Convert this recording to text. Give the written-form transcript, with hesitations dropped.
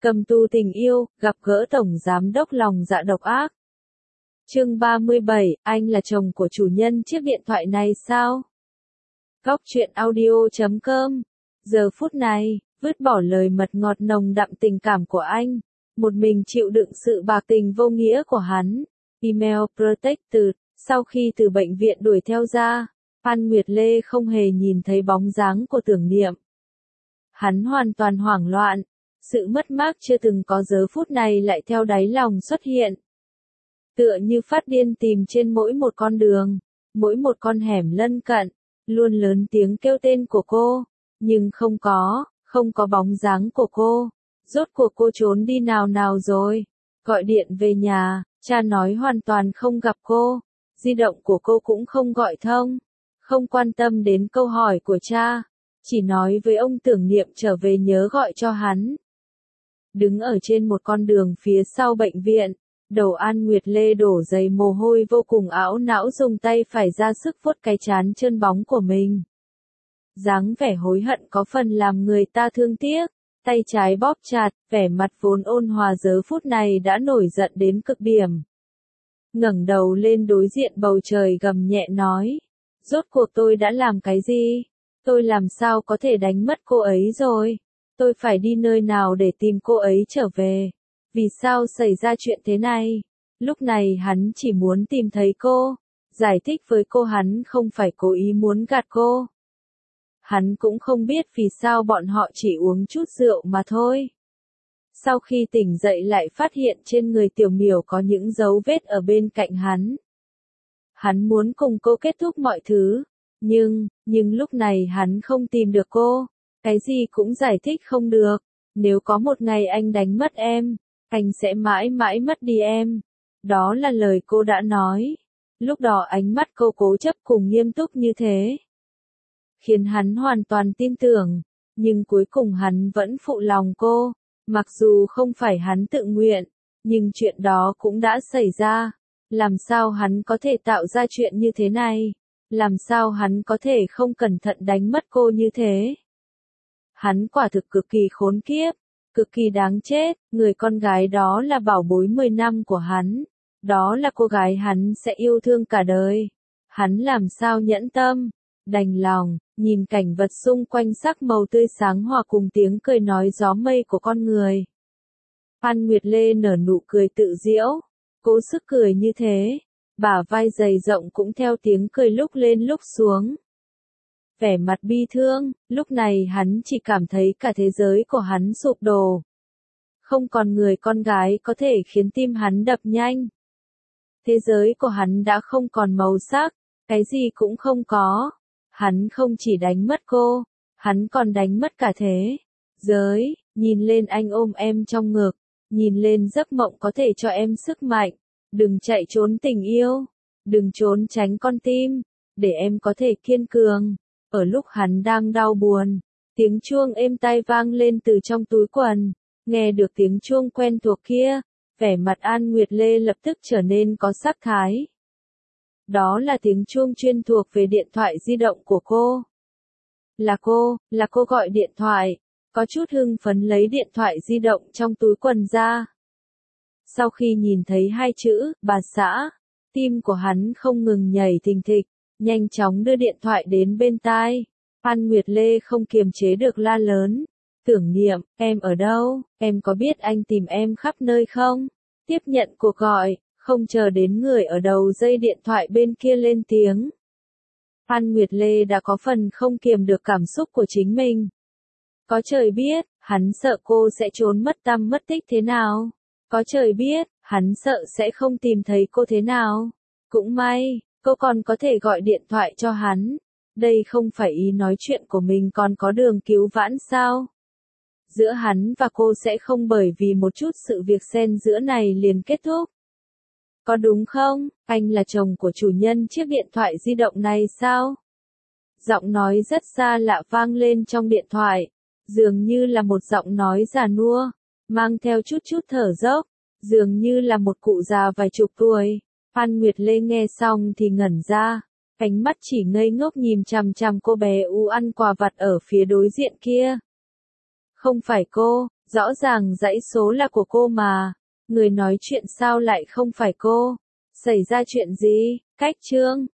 Cầm tù tình yêu, gặp gỡ tổng giám đốc lòng dạ độc ác. Chương 37, anh là chồng của chủ nhân chiếc điện thoại này sao? Góc truyện audio.com. Giờ phút này, vứt bỏ lời mật ngọt nồng đậm tình cảm của anh, một mình chịu đựng sự bạc tình vô nghĩa của hắn. Email Protected, sau khi từ bệnh viện đuổi theo ra, Phan Nguyệt Lê không hề nhìn thấy bóng dáng của Tưởng Niệm. Hắn hoàn toàn hoảng loạn, sự mất mát chưa từng có giờ phút này lại theo đáy lòng xuất hiện. Tựa như phát điên tìm trên mỗi một con đường, mỗi một con hẻm lân cận, luôn lớn tiếng kêu tên của cô, nhưng không có bóng dáng của cô. Rốt cuộc cô trốn đi nào rồi? Gọi điện về nhà, cha nói hoàn toàn không gặp cô, di động của cô cũng không gọi thông, không quan tâm đến câu hỏi của cha, chỉ nói với ông Tưởng Niệm trở về nhớ gọi cho hắn. Đứng ở trên một con đường phía sau bệnh viện, đầu An Nguyệt Lê đổ đầy mồ hôi vô cùng ảo não, dùng tay phải ra sức vuốt cái trán trơn bóng của mình. Dáng vẻ hối hận có phần làm người ta thương tiếc, tay trái bóp chặt, vẻ mặt vốn ôn hòa giờ phút này đã nổi giận đến cực điểm. Ngẩng đầu lên đối diện bầu trời gầm nhẹ nói, rốt cuộc tôi đã làm cái gì? Tôi làm sao có thể đánh mất cô ấy rồi? Tôi phải đi nơi nào để tìm cô ấy trở về? Vì sao xảy ra chuyện thế này? Lúc này hắn chỉ muốn tìm thấy cô, giải thích với cô hắn không phải cố ý muốn gạt cô. Hắn cũng không biết vì sao bọn họ chỉ uống chút rượu mà thôi. Sau khi tỉnh dậy lại phát hiện trên người Tiểu Miểu có những dấu vết ở bên cạnh hắn. Hắn muốn cùng cô kết thúc mọi thứ, nhưng lúc này hắn không tìm được cô, cái gì cũng giải thích không được. Nếu có một ngày anh đánh mất em, anh sẽ mãi mãi mất đi em. Đó là lời cô đã nói. Lúc đó ánh mắt cô cố chấp cùng nghiêm túc như thế, khiến hắn hoàn toàn tin tưởng, nhưng cuối cùng hắn vẫn phụ lòng cô. Mặc dù không phải hắn tự nguyện, nhưng chuyện đó cũng đã xảy ra. Làm sao hắn có thể tạo ra chuyện như thế này? Làm sao hắn có thể không cẩn thận đánh mất cô như thế? Hắn quả thực cực kỳ khốn kiếp, cực kỳ đáng chết. Người con gái đó là bảo bối 10 năm của hắn. Đó là cô gái hắn sẽ yêu thương cả đời. Hắn làm sao nhẫn tâm, đành lòng, nhìn cảnh vật xung quanh sắc màu tươi sáng hòa cùng tiếng cười nói gió mây của con người. Phan Nguyệt Lê nở nụ cười tự giễu, cố sức cười như thế, bả vai dày rộng cũng theo tiếng cười lúc lên lúc xuống. Vẻ mặt bi thương, lúc này hắn chỉ cảm thấy cả thế giới của hắn sụp đổ. Không còn người con gái có thể khiến tim hắn đập nhanh. Thế giới của hắn đã không còn màu sắc, cái gì cũng không có. Hắn không chỉ đánh mất cô, hắn còn đánh mất cả thế giới. Nhìn lên anh ôm em trong ngực, nhìn lên giấc mộng có thể cho em sức mạnh. Đừng chạy trốn tình yêu, đừng trốn tránh con tim, để em có thể kiên cường. Ở lúc hắn đang đau buồn, tiếng chuông êm tai vang lên từ trong túi quần. Nghe được tiếng chuông quen thuộc kia, vẻ mặt An Nguyệt Lê lập tức trở nên có sắc thái. Đó là tiếng chuông chuyên thuộc về điện thoại di động của cô. Là cô gọi điện thoại, có chút hưng phấn lấy điện thoại di động trong túi quần ra. Sau khi nhìn thấy hai chữ, bà xã, tim của hắn không ngừng nhảy thình thịch, nhanh chóng đưa điện thoại đến bên tai. Phan Nguyệt Lê không kiềm chế được la lớn, Tưởng Niệm, em ở đâu, em có biết anh tìm em khắp nơi không? Tiếp nhận cuộc gọi, không chờ đến người ở đầu dây điện thoại bên kia lên tiếng. Phan Nguyệt Lê đã có phần không kiềm được cảm xúc của chính mình. Có trời biết, hắn sợ cô sẽ trốn mất tăm mất tích thế nào. Có trời biết, hắn sợ sẽ không tìm thấy cô thế nào. Cũng may, cô còn có thể gọi điện thoại cho hắn. Đây không phải ý nói chuyện của mình còn có đường cứu vãn sao? Giữa hắn và cô sẽ không bởi vì một chút sự việc xen giữa này liền kết thúc. Có đúng không? Anh là chồng của chủ nhân chiếc điện thoại di động này sao? Giọng nói rất xa lạ vang lên trong điện thoại, dường như là một giọng nói già nua, mang theo chút thở dốc, dường như là một cụ già vài chục tuổi. Phan Nguyệt Lê nghe xong thì ngẩn ra, ánh mắt chỉ ngây ngốc nhìn chằm chằm cô bé ăn quà vặt ở phía đối diện kia. Không phải cô, Rõ ràng dãy số là của cô mà. Người nói chuyện sao lại không phải cô? Xảy ra chuyện gì? Cách Trương